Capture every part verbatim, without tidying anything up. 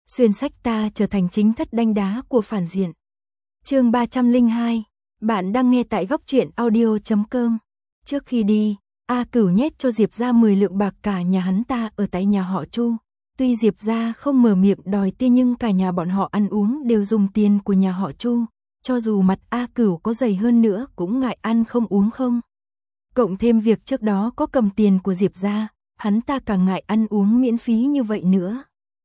xuyên sách ta trở thành chính thất đanh đá của phản diện. Chương ba trăm lẻ hai, bạn đang nghe tại góc truyện audio chấm com. Trước khi đi, A Cửu nhét cho Diệp gia mười lượng bạc cả nhà hắn ta ở tại nhà họ Chu. Tuy Diệp gia không mở miệng đòi tiền nhưng cả nhà bọn họ ăn uống đều dùng tiền của nhà họ Chu, cho dù mặt A Cửu có dày hơn nữa cũng ngại ăn không uống không. Cộng thêm việc trước đó có cầm tiền của Diệp gia, hắn ta càng ngại ăn uống miễn phí như vậy nữa.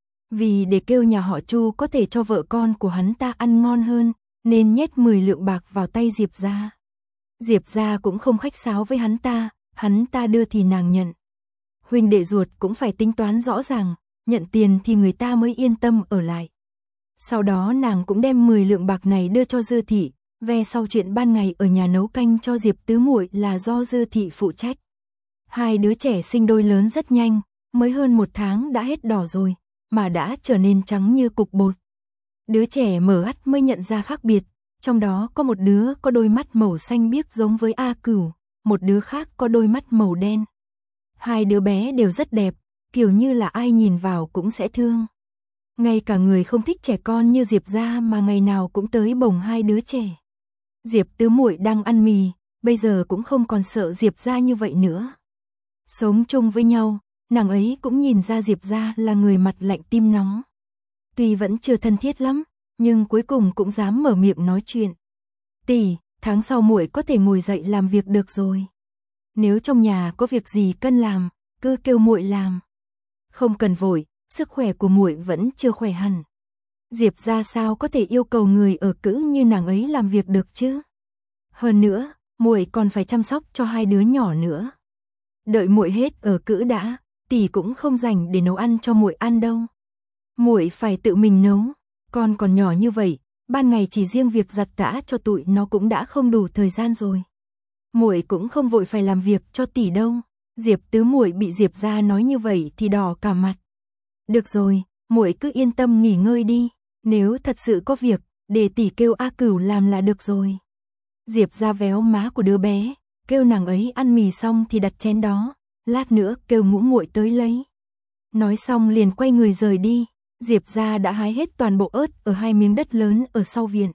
Vì để kêu nhà họ Chu có thể cho vợ con của hắn ta ăn ngon hơn, nên nhét mười lượng bạc vào tay Diệp gia. Diệp gia cũng không khách sáo với hắn ta, hắn ta đưa thì nàng nhận. Huynh đệ ruột cũng phải tính toán rõ ràng, nhận tiền thì người ta mới yên tâm ở lại. Sau đó nàng cũng đem mười lượng bạc này đưa cho Dư thị, về sau chuyện ban ngày ở nhà nấu canh cho Diệp tứ muội là do Dư thị phụ trách. Hai đứa trẻ sinh đôi lớn rất nhanh, mới hơn một tháng đã hết đỏ rồi, mà đã trở nên trắng như cục bột. Đứa trẻ mở mắt mới nhận ra khác biệt, trong đó có một đứa có đôi mắt màu xanh biếc giống với A Cửu, một đứa khác có đôi mắt màu đen. Hai đứa bé đều rất đẹp, kiểu như là ai nhìn vào cũng sẽ thương. Ngay cả người không thích trẻ con như Diệp gia mà ngày nào cũng tới bồng hai đứa trẻ. Diệp tứ muội đang ăn mì, bây giờ cũng không còn sợ Diệp gia như vậy nữa. Sống chung với nhau, nàng ấy cũng nhìn ra Diệp gia là người mặt lạnh tim nóng. Tuy vẫn chưa thân thiết lắm, nhưng cuối cùng cũng dám mở miệng nói chuyện. Tỷ, tháng sau muội có thể ngồi dậy làm việc được rồi. Nếu trong nhà có việc gì cần làm, cứ kêu muội làm. Không cần vội, sức khỏe của muội vẫn chưa khỏe hẳn. Diệp gia sao có thể yêu cầu người ở cữ như nàng ấy làm việc được chứ? Hơn nữa, muội còn phải chăm sóc cho hai đứa nhỏ nữa. Đợi muội hết ở cữ đã, tỷ cũng không rảnh để nấu ăn cho muội ăn đâu. Muội phải tự mình nấu, con còn nhỏ như vậy, ban ngày chỉ riêng việc giặt giã cho tụi nó cũng đã không đủ thời gian rồi. Muội cũng không vội phải làm việc cho tỷ đâu. Diệp tứ muội bị Diệp gia nói như vậy thì đỏ cả mặt. Được rồi, muội cứ yên tâm nghỉ ngơi đi, nếu thật sự có việc, để tỷ kêu A Cửu làm là được rồi. Diệp gia véo má của đứa bé, kêu nàng ấy ăn mì xong thì đặt chén đó, lát nữa kêu ngũ muội tới lấy. Nói xong liền quay người rời đi. Diệp gia đã hái hết toàn bộ ớt ở hai miếng đất lớn ở sau viện.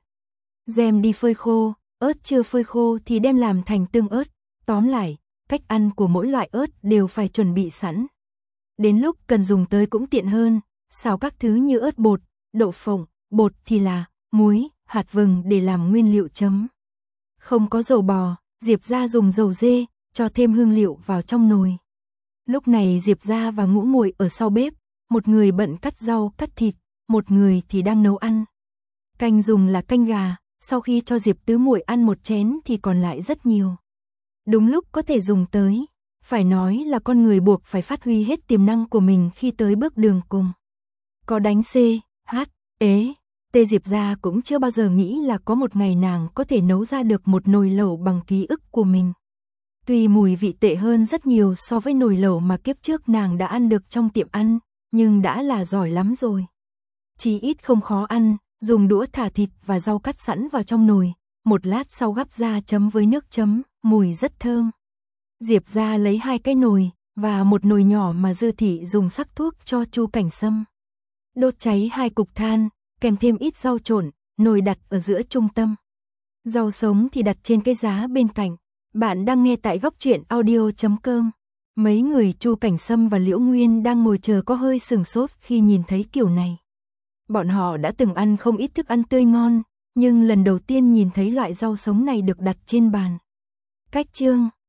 Đem đi phơi khô, ớt chưa phơi khô thì đem làm thành tương ớt. Tóm lại, cách ăn của mỗi loại ớt đều phải chuẩn bị sẵn. Đến lúc cần dùng tới cũng tiện hơn, xào các thứ như ớt bột, đậu phộng, bột thì là muối, hạt vừng để làm nguyên liệu chấm. Không có dầu bò, Diệp gia dùng dầu dê, cho thêm hương liệu vào trong nồi. Lúc này Diệp gia và ngũ muội ở sau bếp, một người bận cắt rau, cắt thịt, một người thì đang nấu ăn. Canh dùng là canh gà, sau khi cho Diệp tứ muội ăn một chén thì còn lại rất nhiều. Đúng lúc có thể dùng tới, phải nói là con người buộc phải phát huy hết tiềm năng của mình khi tới bước đường cùng. Có đánh C, H, ế, T Diệp gia cũng chưa bao giờ nghĩ là có một ngày nàng có thể nấu ra được một nồi lẩu bằng ký ức của mình. Tuy mùi vị tệ hơn rất nhiều so với nồi lẩu mà kiếp trước nàng đã ăn được trong tiệm ăn, nhưng đã là giỏi lắm rồi. Chỉ ít không khó ăn, dùng đũa thả thịt và rau cắt sẵn vào trong nồi, một lát sau gắp ra chấm với nước chấm, mùi rất thơm. Diệp gia lấy hai cái nồi, và một nồi nhỏ mà Dư thị dùng sắc thuốc cho Chu Cảnh Sâm. Đốt cháy hai cục than, kèm thêm ít rau trộn, nồi đặt ở giữa trung tâm. Rau sống thì đặt trên cái giá bên cạnh. Bạn đang nghe tại góc truyện audio chấm com. Mấy người Chu Cảnh Sâm và Liễu Nguyên đang ngồi chờ có hơi sừng sốt khi nhìn thấy kiểu này. Bọn họ đã từng ăn không ít thức ăn tươi ngon, nhưng lần đầu tiên nhìn thấy loại rau sống này được đặt trên bàn. Cách chương